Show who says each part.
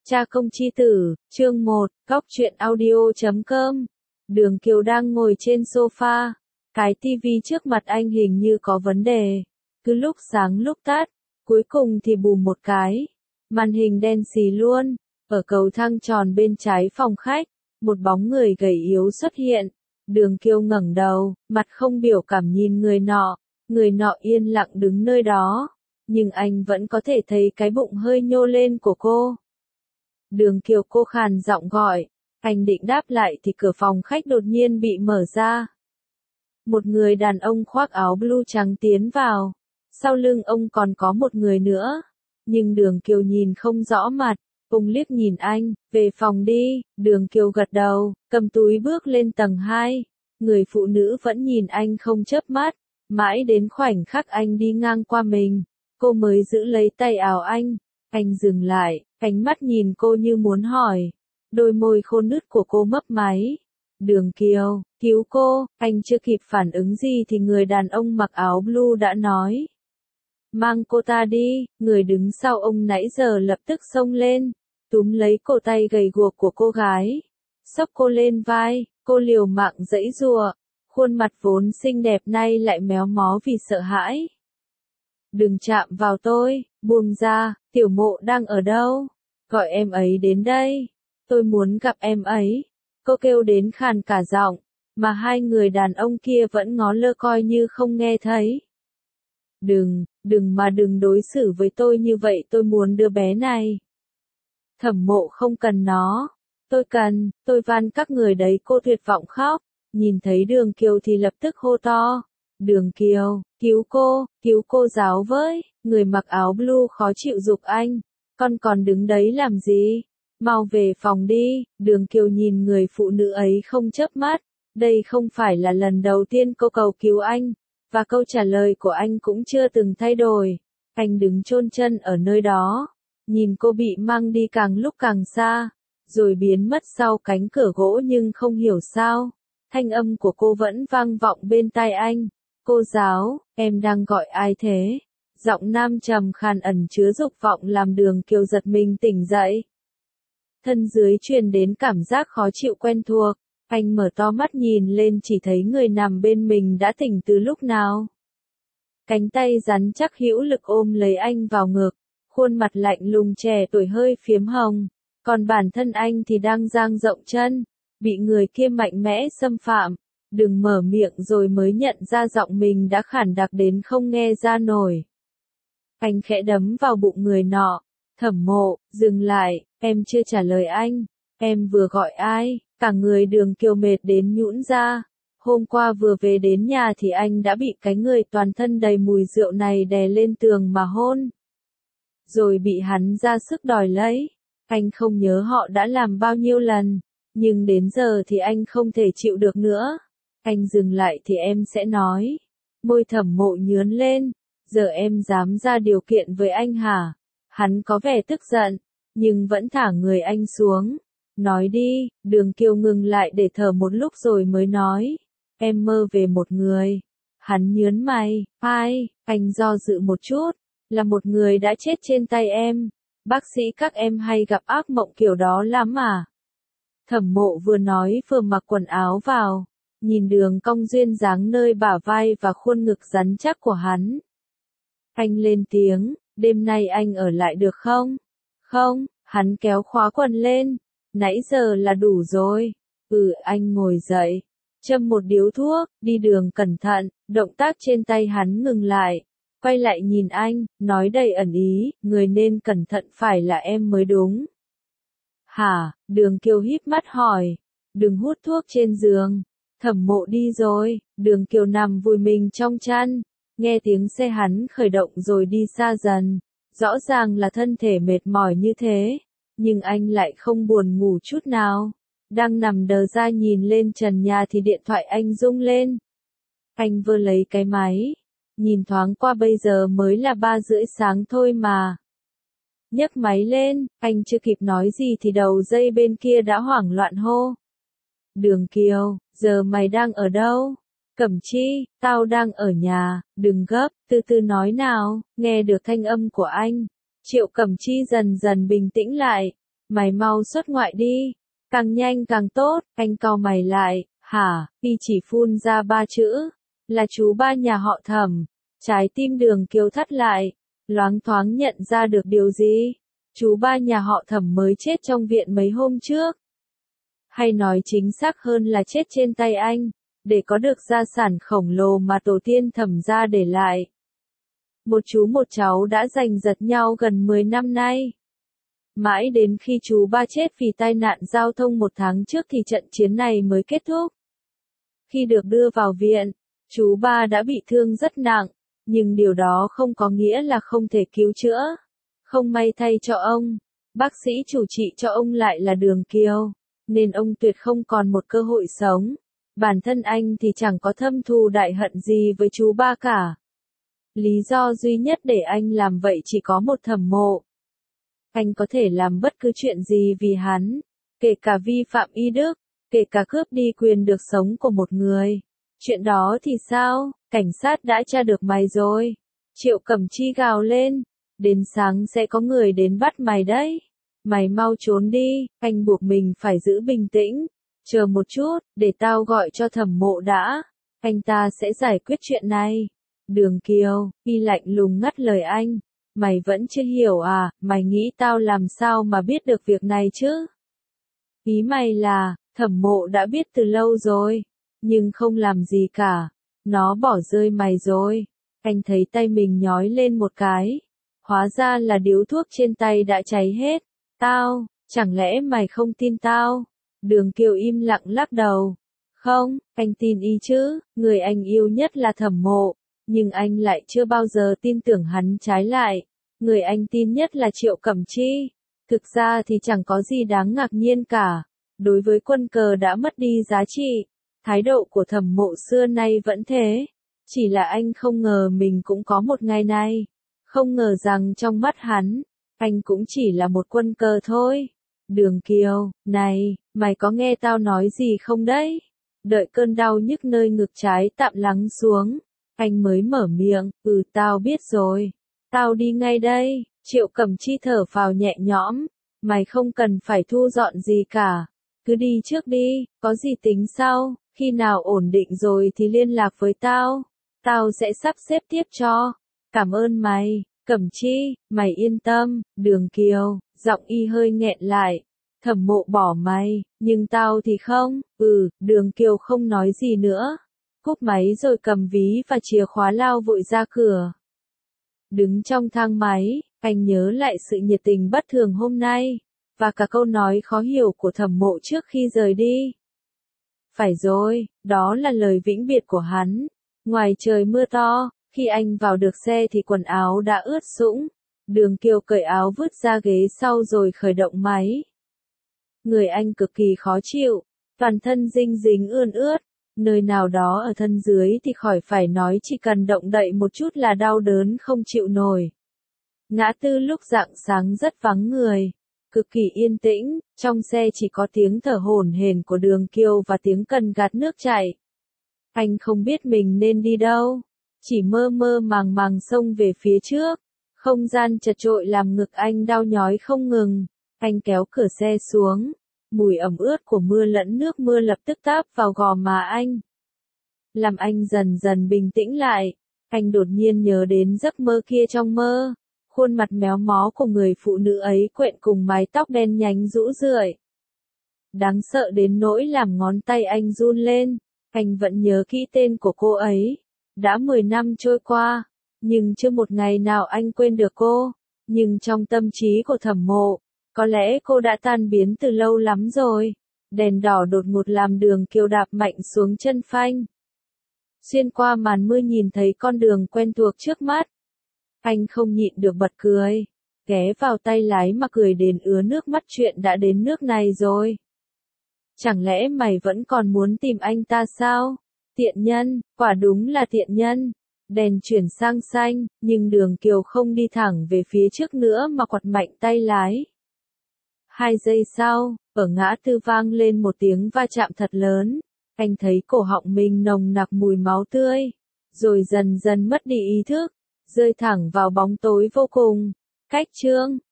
Speaker 1: Cha công chi tử, chương 1, góc truyện audio.com. Đường Kiều đang ngồi trên sofa, cái tivi trước mặt anh hình như có vấn đề, cứ lúc sáng lúc tắt, cuối cùng thì bùm một cái, màn hình đen xì luôn. Ở cầu thang tròn bên trái phòng khách, một bóng người gầy yếu xuất hiện. Đường Kiều ngẩng đầu, mặt không biểu cảm nhìn người nọ yên lặng đứng nơi đó, nhưng anh vẫn có thể thấy cái bụng hơi nhô lên của cô. Đường Kiều, cô khàn giọng gọi, anh định đáp lại thì cửa phòng khách đột nhiên bị mở ra. Một người đàn ông khoác áo blue trắng tiến vào, sau lưng ông còn có một người nữa, nhưng Đường Kiều nhìn không rõ mặt. Ông liếc nhìn anh, về phòng đi. Đường Kiều gật đầu, cầm túi bước lên tầng 2, người phụ nữ vẫn nhìn anh không chớp mắt, mãi đến khoảnh khắc anh đi ngang qua mình, cô mới giữ lấy tay áo anh. Anh dừng lại, ánh mắt nhìn cô như muốn hỏi. Đôi môi khô nứt của cô mấp máy. Đường Kiều, cứu cô. Anh chưa kịp phản ứng gì thì người đàn ông mặc áo blue đã nói. Mang cô ta đi. Người đứng sau ông nãy giờ lập tức xông lên, túm lấy cổ tay gầy guộc của cô gái, xốc cô lên vai. Cô liều mạng giãy giụa, khuôn mặt vốn xinh đẹp nay lại méo mó vì sợ hãi. Đừng chạm vào tôi, buông ra. Tiểu Mộ đang ở đâu? Gọi em ấy đến đây. Tôi muốn gặp em ấy. Cô kêu đến khàn cả giọng, mà hai người đàn ông kia vẫn ngó lơ coi như không nghe thấy. Đừng đối xử với tôi như vậy, tôi muốn đứa bé này. Thẩm Mộ không cần nó. Tôi cần, tôi van các người đấy. Cô tuyệt vọng khóc, nhìn thấy Đường Kiều thì lập tức hô to. Đường Kiều, cứu cô giáo với. Người mặc áo blue khó chịu giục anh. Con còn đứng đấy làm gì? Mau về phòng đi. Đường Kiều nhìn người phụ nữ ấy không chớp mắt. Đây không phải là lần đầu tiên cô cầu cứu anh, và câu trả lời của anh cũng chưa từng thay đổi. Anh đứng chôn chân ở nơi đó, nhìn cô bị mang đi càng lúc càng xa, rồi biến mất sau cánh cửa gỗ, nhưng không hiểu sao, thanh âm của cô vẫn vang vọng bên tai anh. Cô giáo, em đang gọi ai thế? Giọng nam trầm khàn ẩn chứa dục vọng làm Đường Kiều giật mình tỉnh dậy. Thân dưới truyền đến cảm giác khó chịu quen thuộc, anh mở to mắt nhìn lên chỉ thấy người nằm bên mình đã tỉnh từ lúc nào. Cánh tay rắn chắc hữu lực ôm lấy anh vào ngực, khuôn mặt lạnh lùng trẻ tuổi hơi phiếm hồng, còn bản thân anh thì đang dang rộng chân, bị người kia mạnh mẽ xâm phạm. Đừng mở miệng rồi mới nhận ra giọng mình đã khản đặc đến không nghe ra nổi. Anh khẽ đấm vào bụng người nọ. Thẩm Mộ, dừng lại, em chưa trả lời anh. Em vừa gọi ai? Cả người Đường Kiều mệt đến nhũn ra. Hôm qua vừa về đến nhà thì anh đã bị cái người toàn thân đầy mùi rượu này đè lên tường mà hôn. Rồi bị hắn ra sức đòi lấy. Anh không nhớ họ đã làm bao nhiêu lần, nhưng đến giờ thì anh không thể chịu được nữa. Anh dừng lại thì em sẽ nói. Môi Thẩm Mộ nhướn lên. Giờ em dám ra điều kiện với anh hả? Hắn có vẻ tức giận, nhưng vẫn thả người anh xuống. Nói đi. Đường Kiều ngừng lại để thở một lúc rồi mới nói. Em mơ về một người. Hắn nhớn mày. Ai? Anh do dự một chút. Là một người đã chết trên tay em. Bác sĩ các em hay gặp ác mộng kiểu đó lắm à? Thẩm Mộ vừa nói vừa mặc quần áo vào, nhìn đường cong duyên dáng nơi bả vai và khuôn ngực rắn chắc của hắn. Anh lên tiếng, đêm nay anh ở lại được không? Không. Hắn kéo khóa quần lên. Nãy giờ là đủ rồi. Anh ngồi dậy, châm một điếu thuốc, đi đường cẩn thận. Động tác trên tay hắn ngừng lại, quay lại nhìn anh, nói đầy ẩn ý, người nên cẩn thận phải là em mới đúng. Hả? Đường Kiều híp mắt hỏi. Đừng hút thuốc trên giường. Thẩm Mộ đi rồi. Đường Kiều nằm vùi mình trong chăn, nghe tiếng xe hắn khởi động rồi đi xa dần. Rõ ràng là thân thể mệt mỏi như thế, nhưng anh lại không buồn ngủ chút nào. Đang nằm đờ ra nhìn lên trần nhà thì điện thoại anh rung lên. Anh vơ lấy cái máy, nhìn thoáng qua bây giờ mới là 3:30 sáng thôi mà. Nhấc máy lên, anh chưa kịp nói gì thì đầu dây bên kia đã hoảng loạn hô. Đường Kiều, giờ mày đang ở đâu? Cẩm Chi, tao đang ở nhà. Đừng gấp, từ từ nói nào. Nghe được thanh âm của anh, Triệu Cẩm Chi dần dần bình tĩnh lại. Mày mau xuất ngoại đi. Càng nhanh càng tốt, anh cau mày lại, hả, y chỉ phun ra 3 chữ. Là chú ba nhà họ Thẩm. Trái tim Đường Kiều thắt lại, loáng thoáng nhận ra được điều gì. Chú ba nhà họ Thẩm mới chết trong viện mấy hôm trước. Hay nói chính xác hơn là chết trên tay anh, để có được gia sản khổng lồ mà tổ tiên Thẩm gia để lại. Một chú một cháu đã giành giật nhau gần 10 năm nay. Mãi đến khi chú ba chết vì tai nạn giao thông 1 tháng trước thì trận chiến này mới kết thúc. Khi được đưa vào viện, chú ba đã bị thương rất nặng, nhưng điều đó không có nghĩa là không thể cứu chữa. Không may thay cho ông, bác sĩ chủ trị cho ông lại là Đường Kiều, nên ông tuyệt không còn một cơ hội sống. Bản thân anh thì chẳng có thâm thù đại hận gì với chú ba cả. Lý do duy nhất để anh làm vậy chỉ có một: Thẩm Mộ. Anh có thể làm bất cứ chuyện gì vì hắn, kể cả vi phạm y đức, kể cả cướp đi quyền được sống của một người. Chuyện đó thì sao, cảnh sát đã tra được mày rồi. Triệu Cẩm Chi gào lên, đến sáng sẽ có người đến bắt mày đấy. Mày mau trốn đi, anh buộc mình phải giữ bình tĩnh. Chờ một chút, để tao gọi cho Thẩm Mộ đã. Anh ta sẽ giải quyết chuyện này. Đường Kiều, y lạnh lùng ngắt lời anh. Mày vẫn chưa hiểu à, mày nghĩ tao làm sao mà biết được việc này chứ? Ý mày là, Thẩm Mộ đã biết từ lâu rồi, nhưng không làm gì cả. Nó bỏ rơi mày rồi. Anh thấy tay mình nhói lên một cái. Hóa ra là điếu thuốc trên tay đã cháy hết. Tao, chẳng lẽ mày không tin tao? Đường Kiều im lặng lắc đầu. Không, anh tin y chứ, người anh yêu nhất là Thẩm Mộ. Nhưng anh lại chưa bao giờ tin tưởng hắn, trái lại. Người anh tin nhất là Triệu Cẩm Chi. Thực ra thì chẳng có gì đáng ngạc nhiên cả. Đối với quân cờ đã mất đi giá trị, thái độ của Thẩm Mộ xưa nay vẫn thế. Chỉ là anh không ngờ mình cũng có một ngày này. Không ngờ rằng trong mắt hắn, anh cũng chỉ là một quân cờ thôi. Đường Kiều, này, mày có nghe tao nói gì không đấy? Đợi cơn đau nhức nơi ngực trái tạm lắng xuống, anh mới mở miệng, tao biết rồi. Tao đi ngay đây. Triệu Cẩm Chi thở phào nhẹ nhõm. Mày không cần phải thu dọn gì cả. Cứ đi trước đi, có gì tính sau, khi nào ổn định rồi thì liên lạc với tao. Tao sẽ sắp xếp tiếp cho. Cảm ơn mày, Cẩm Chi, mày yên tâm. Đường Kiều, giọng y hơi nghẹn lại. Thẩm Mộ bỏ mày, nhưng tao thì không. Đường Kiều không nói gì nữa. Cúp máy rồi cầm ví và chìa khóa lao vội ra cửa. Đứng trong thang máy, anh nhớ lại sự nhiệt tình bất thường hôm nay, và cả câu nói khó hiểu của Thẩm Mộ trước khi rời đi. Phải rồi, đó là lời vĩnh biệt của hắn. Ngoài trời mưa to, khi anh vào được xe thì quần áo đã ướt sũng. Đường Kiều cởi áo vứt ra ghế sau rồi khởi động máy. Người anh cực kỳ khó chịu, toàn thân dinh dính ươn ướt. Nơi nào đó ở thân dưới thì khỏi phải nói, chỉ cần động đậy một chút là đau đớn không chịu nổi. Ngã tư lúc rạng sáng rất vắng người, cực kỳ yên tĩnh, trong xe chỉ có tiếng thở hổn hển của Đường Kiều và tiếng cần gạt nước chảy. Anh không biết mình nên đi đâu, chỉ mơ mơ màng màng xông về phía trước. Không gian chật chội làm ngực anh đau nhói không ngừng. Anh kéo cửa xe xuống. Mùi ẩm ướt của mưa lẫn nước mưa lập tức táp vào gò má anh. Làm anh dần dần bình tĩnh lại. Anh đột nhiên nhớ đến giấc mơ kia trong mơ. Khuôn mặt méo mó của người phụ nữ ấy quện cùng mái tóc đen nhánh rũ rượi. Đáng sợ đến nỗi làm ngón tay anh run lên. Anh vẫn nhớ kỹ tên của cô ấy. Đã 10 năm trôi qua, nhưng chưa một ngày nào anh quên được cô. Nhưng trong tâm trí của Thẩm Mộ, có lẽ cô đã tan biến từ lâu lắm rồi. Đèn đỏ đột ngột làm Đường Kiều đạp mạnh xuống chân phanh. Xuyên qua màn mưa nhìn thấy con đường quen thuộc trước mắt. Anh không nhịn được bật cười. Ghé vào tay lái mà cười đến ứa nước mắt, chuyện đã đến nước này rồi. Chẳng lẽ mày vẫn còn muốn tìm anh ta sao? Tiện nhân, quả đúng là tiện nhân. Đèn chuyển sang xanh, nhưng Đường Kiều không đi thẳng về phía trước nữa mà quặt mạnh tay lái. 2 giây sau, ở ngã tư vang lên một tiếng va chạm thật lớn. Anh thấy cổ họng mình nồng nặc mùi máu tươi, rồi dần dần mất đi ý thức, rơi thẳng vào bóng tối vô cùng. Cách chương